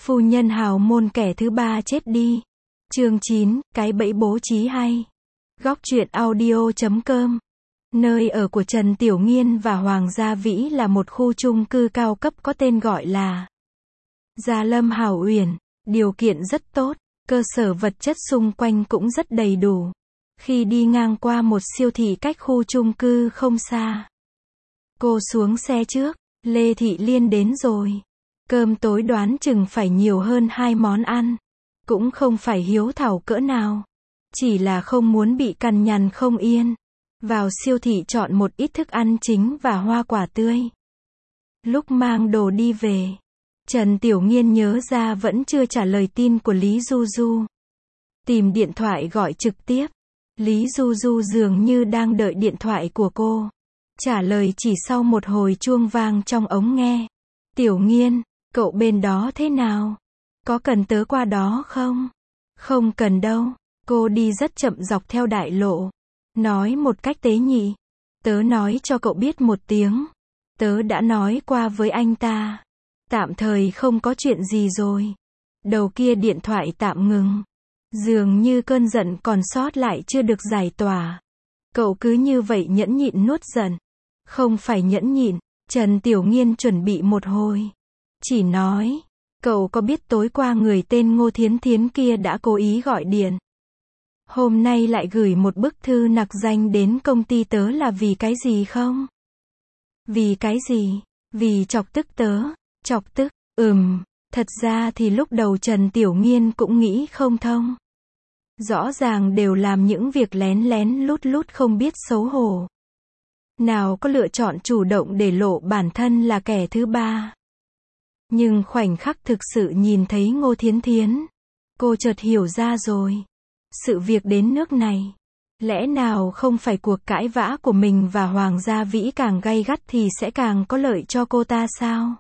Phu nhân hào môn kẻ thứ ba chết đi. Chương 9, cái bẫy bố trí hay. Góc truyện audio.com. Nơi ở của Trần Tiểu Nghiên và Hoàng Gia Vĩ là một khu chung cư cao cấp có tên gọi là Gia Lâm Hảo Uyển. Điều kiện rất tốt, cơ sở vật chất xung quanh cũng rất đầy đủ. Khi đi ngang qua một siêu thị cách khu chung cư không xa, cô xuống xe trước. Lê Thị Liên đến rồi. Cơm tối đoán chừng phải nhiều hơn 2 món ăn. Cũng không phải hiếu thảo cỡ nào. Chỉ là không muốn bị cằn nhằn không yên. Vào siêu thị chọn một ít thức ăn chính và hoa quả tươi. Lúc mang đồ đi về, Trần Tiểu Nghiên nhớ ra vẫn chưa trả lời tin của Lý Du Du. Tìm điện thoại gọi trực tiếp. Lý Du Du dường như đang đợi điện thoại của cô. Trả lời chỉ sau một hồi chuông vang trong ống nghe. Tiểu Nghiên, cậu bên đó thế nào? Có cần tớ qua đó không? Không cần đâu. Cô đi rất chậm dọc theo đại lộ. Nói một cách tế nhị. Tớ nói cho cậu biết một tiếng. Tớ đã nói qua với anh ta. Tạm thời không có chuyện gì rồi. Đầu kia điện thoại tạm ngừng. Dường như cơn giận còn sót lại chưa được giải tỏa. Cậu cứ như vậy nhẫn nhịn nuốt giận. Không phải nhẫn nhịn. Trần Tiểu Nghiên chuẩn bị một hồi. Chỉ nói, cậu có biết tối qua người tên Ngô Thiến Thiến kia đã cố ý gọi điện. Hôm nay lại gửi một bức thư nặc danh đến công ty tớ là vì cái gì không? Vì cái gì? Vì chọc tức tớ. Chọc tức? Thật ra thì lúc đầu Trần Tiểu Nghiên cũng nghĩ không thông. Rõ ràng đều làm những việc lén lén lút lút không biết xấu hổ. Nào có lựa chọn chủ động để lộ bản thân là kẻ thứ ba. Nhưng khoảnh khắc thực sự nhìn thấy Ngô Thiến Thiến, cô chợt hiểu ra rồi. Sự việc đến nước này, lẽ nào không phải cuộc cãi vã của mình và Hoàng Gia Vĩ càng gay gắt thì sẽ càng có lợi cho cô ta sao?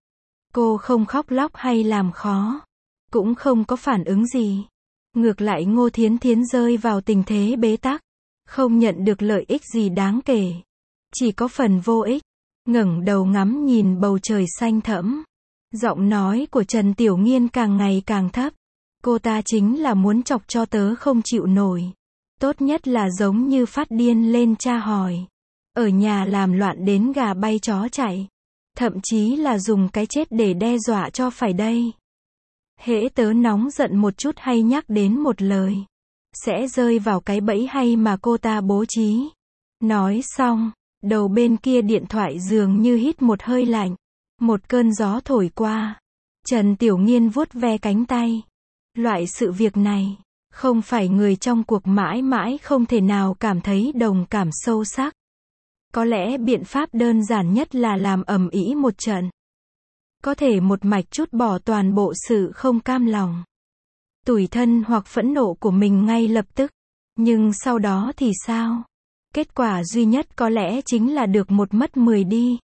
Cô không khóc lóc hay làm khó, cũng không có phản ứng gì. Ngược lại Ngô Thiến Thiến rơi vào tình thế bế tắc, không nhận được lợi ích gì đáng kể. Chỉ có phần vô ích. Ngẩng đầu ngắm nhìn bầu trời xanh thẫm. Giọng nói của Trần Tiểu Nghiên càng ngày càng thấp. Cô ta chính là muốn chọc cho tớ không chịu nổi. Tốt nhất là giống như phát điên lên tra hỏi. Ở nhà làm loạn đến gà bay chó chạy. Thậm chí là dùng cái chết để đe dọa cho phải đây. Hễ tớ nóng giận một chút hay nhắc đến một lời, sẽ rơi vào cái bẫy hay mà cô ta bố trí. Nói xong, đầu bên kia điện thoại dường như hít một hơi lạnh. Một cơn gió thổi qua. Trần Tiểu Nghiên vuốt ve cánh tay. Loại sự việc này, không phải người trong cuộc mãi mãi không thể nào cảm thấy đồng cảm sâu sắc. Có lẽ biện pháp đơn giản nhất là làm ầm ĩ một trận. Có thể một mạch trút bỏ toàn bộ sự không cam lòng, tủi thân hoặc phẫn nộ của mình ngay lập tức. Nhưng sau đó thì sao? Kết quả duy nhất có lẽ chính là được một mất 10 đi.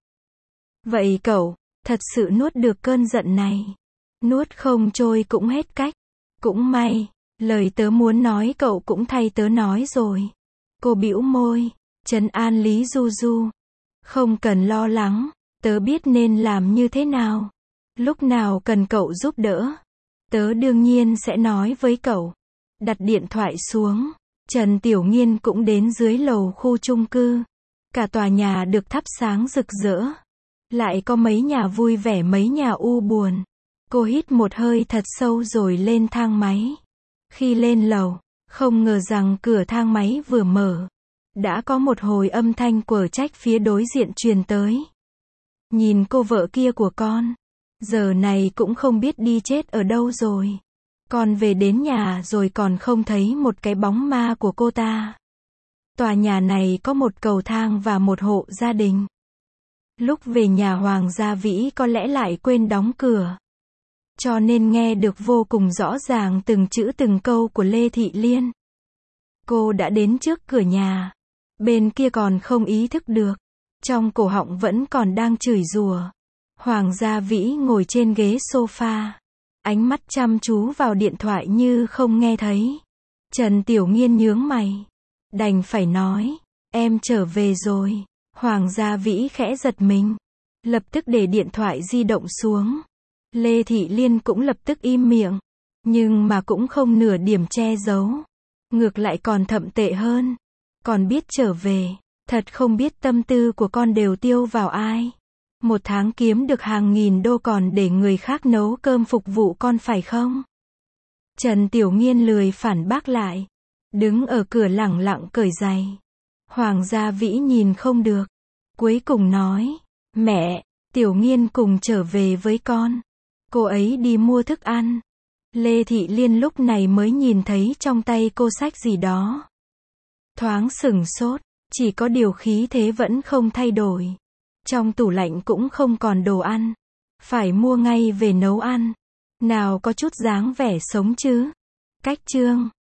Vậy cậu, thật sự nuốt được cơn giận này? Nuốt không trôi cũng hết cách. Cũng may, lời tớ muốn nói cậu cũng thay tớ nói rồi. Cô bĩu môi, trấn an Lý Du Du. Không cần lo lắng, tớ biết nên làm như thế nào. Lúc nào cần cậu giúp đỡ, tớ đương nhiên sẽ nói với cậu. Đặt điện thoại xuống, Trần Tiểu Nghiên cũng đến dưới lầu khu chung cư. Cả tòa nhà được thắp sáng rực rỡ. Lại có mấy nhà vui vẻ mấy nhà u buồn. Cô hít một hơi thật sâu rồi lên thang máy. Khi lên lầu, không ngờ rằng cửa thang máy vừa mở, đã có một hồi âm thanh quở trách phía đối diện truyền tới. Nhìn cô vợ kia của con, giờ này cũng không biết đi chết ở đâu rồi. Con về đến nhà rồi còn không thấy một cái bóng ma của cô ta. Tòa nhà này có một cầu thang và một hộ gia đình. Lúc về nhà Hoàng Gia Vĩ có lẽ lại quên đóng cửa. Cho nên nghe được vô cùng rõ ràng từng chữ từng câu của Lê Thị Liên. Cô đã đến trước cửa nhà. Bên kia còn không ý thức được. Trong cổ họng vẫn còn đang chửi rủa. Hoàng Gia Vĩ ngồi trên ghế sofa. Ánh mắt chăm chú vào điện thoại như không nghe thấy. Trần Tiểu Nghiên nhướng mày. Đành phải nói, em trở về rồi. Hoàng Gia Vĩ khẽ giật mình. Lập tức để điện thoại di động xuống. Lê Thị Liên cũng lập tức im miệng. Nhưng mà cũng không nửa điểm che giấu. Ngược lại còn thậm tệ hơn. Còn biết trở về. Thật không biết tâm tư của con đều tiêu vào ai. Một tháng kiếm được hàng nghìn đô còn để người khác nấu cơm phục vụ con phải không? Trần Tiểu Nghiên lười phản bác lại. Đứng ở cửa lẳng lặng cởi giày. Hoàng Gia Vĩ nhìn không được. Cuối cùng nói. Mẹ, Tiểu Nghiên cùng trở về với con. Cô ấy đi mua thức ăn. Lê Thị Liên lúc này mới nhìn thấy trong tay cô sách gì đó. Thoáng sửng sốt. Chỉ có điều khí thế vẫn không thay đổi. Trong tủ lạnh cũng không còn đồ ăn. Phải mua ngay về nấu ăn. Nào có chút dáng vẻ sống chứ. Cách chương